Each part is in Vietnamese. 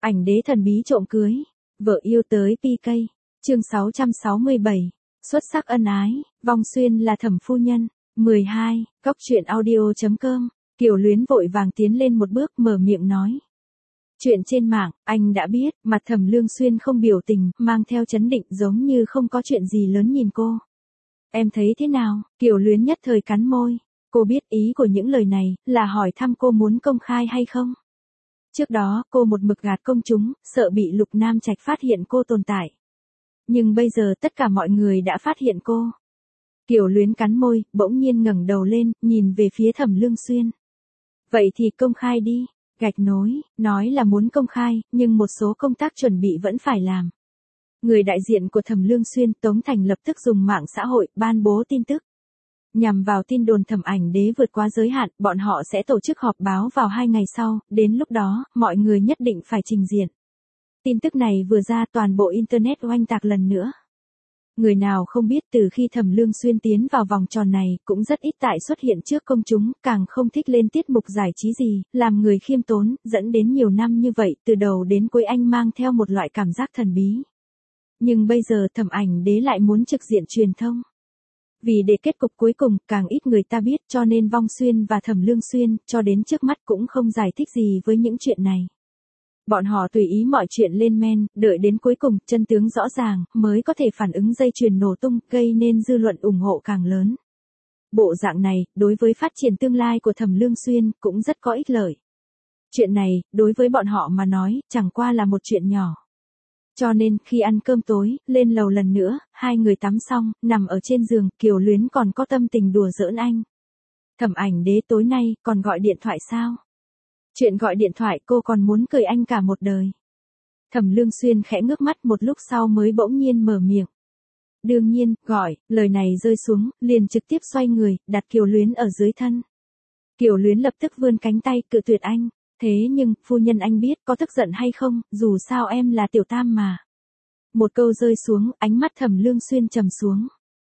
Ảnh đế thần bí trộm cưới, vợ yêu tới PK. Chương 667. Xuất sắc ân ái, Vong Xuyên là thẩm phu nhân. 12. Cóc truyện audio.com. Kiều Luyến vội vàng tiến lên một bước mở miệng nói. Chuyện trên mạng, anh đã biết, mặt Thẩm Lương Xuyên không biểu tình, mang theo chấn định giống như không có chuyện gì lớn nhìn cô. Em thấy thế nào? Kiều Luyến nhất thời cắn môi. Cô biết ý của những lời này, là hỏi thăm cô muốn công khai hay không? Trước đó, cô một mực gạt công chúng, sợ bị Lục Nam Trạch phát hiện cô tồn tại. Nhưng bây giờ tất cả mọi người đã phát hiện cô. Kiều Luyến cắn môi, bỗng nhiên ngẩng đầu lên, nhìn về phía Thẩm Lương Xuyên. Vậy thì công khai đi. Gạch nối, nói là muốn công khai, nhưng một số công tác chuẩn bị vẫn phải làm. Người đại diện của Thẩm Lương Xuyên, Tống Thành lập tức dùng mạng xã hội, ban bố tin tức. Nhằm vào tin đồn Thẩm Ảnh Đế vượt quá giới hạn, bọn họ sẽ tổ chức họp báo vào 2 ngày sau, đến lúc đó, mọi người nhất định phải trình diện. Tin tức này vừa ra toàn bộ Internet oanh tạc lần nữa. Người nào không biết từ khi Thẩm Lương Xuyên tiến vào vòng tròn này cũng rất ít tại xuất hiện trước công chúng, càng không thích lên tiết mục giải trí gì, làm người khiêm tốn, dẫn đến nhiều năm như vậy, từ đầu đến cuối anh mang theo một loại cảm giác thần bí. Nhưng bây giờ Thẩm Ảnh Đế lại muốn trực diện truyền thông. Vì để kết cục cuối cùng càng ít người ta biết cho nên Vong Xuyên và Thẩm Lương Xuyên cho đến trước mắt cũng không giải thích gì với những chuyện này. Bọn họ tùy ý mọi chuyện lên men, đợi đến cuối cùng chân tướng rõ ràng mới có thể phản ứng dây chuyền nổ tung gây nên dư luận ủng hộ càng lớn. Bộ dạng này, đối với phát triển tương lai của Thẩm Lương Xuyên cũng rất có ích lợi. Chuyện này, đối với bọn họ mà nói, chẳng qua là một chuyện nhỏ. Cho nên, khi ăn cơm tối, lên lầu lần nữa, hai người tắm xong, nằm ở trên giường, Kiều Luyến còn có tâm tình đùa giỡn anh. Thẩm Ảnh Đế tối nay, còn gọi điện thoại sao? Chuyện gọi điện thoại cô còn muốn cười anh cả một đời. Thẩm Lương Xuyên khẽ ngước mắt một lúc sau mới bỗng nhiên mở miệng. Đương nhiên, gọi, lời này rơi xuống, liền trực tiếp xoay người, đặt Kiều Luyến ở dưới thân. Kiều Luyến lập tức vươn cánh tay cự tuyệt anh. Thế nhưng, phu nhân anh biết có tức giận hay không, dù sao em là tiểu tam mà. Một câu rơi xuống, ánh mắt Thẩm Lương Xuyên trầm xuống.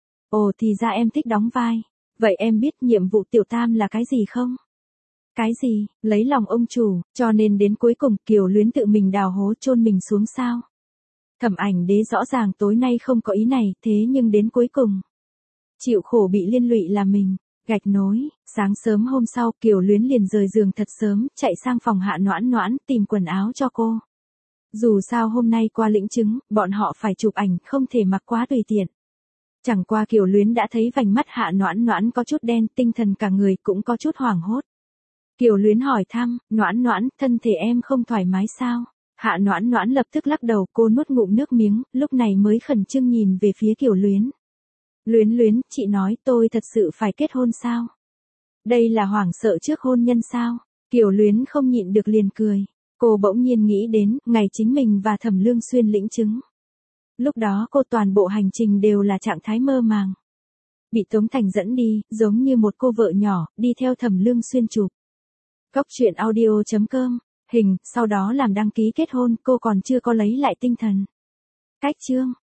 Ồ thì ra em thích đóng vai. Vậy em biết nhiệm vụ tiểu tam là cái gì không? Cái gì, lấy lòng ông chủ, cho nên đến cuối cùng Kiều Luyến tự mình đào hố chôn mình xuống sao? Thẩm Ảnh Đế rõ ràng tối nay không có ý này, thế nhưng đến cuối cùng. Chịu khổ bị liên lụy là mình. Gạch nối, sáng sớm hôm sau Kiều Luyến liền rời giường thật sớm, chạy sang phòng Hạ Noãn Noãn tìm quần áo cho cô. Dù sao hôm nay qua lĩnh chứng, bọn họ phải chụp ảnh không thể mặc quá tùy tiện. Chẳng qua Kiều Luyến đã thấy vành mắt Hạ Noãn Noãn có chút đen, tinh thần cả người cũng có chút hoảng hốt. Kiều Luyến hỏi thăm, Noãn Noãn, thân thể em không thoải mái sao? Hạ Noãn Noãn lập tức lắc đầu, cô nuốt ngụm nước miếng, lúc này mới khẩn trương nhìn về phía Kiều Luyến. Luyến Luyến, chị nói tôi thật sự phải kết hôn sao? Đây là hoảng sợ trước hôn nhân sao? Kiều Luyến không nhịn được liền cười. Cô bỗng nhiên nghĩ đến, ngày chính mình và Thẩm Lương Xuyên lĩnh chứng. Lúc đó cô toàn bộ hành trình đều là trạng thái mơ màng. Bị Tống Thành dẫn đi, giống như một cô vợ nhỏ, đi theo Thẩm Lương Xuyên chụp. Cóc truyện audio.com. Hình, sau đó làm đăng ký kết hôn, cô còn chưa có lấy lại tinh thần. Cách chương.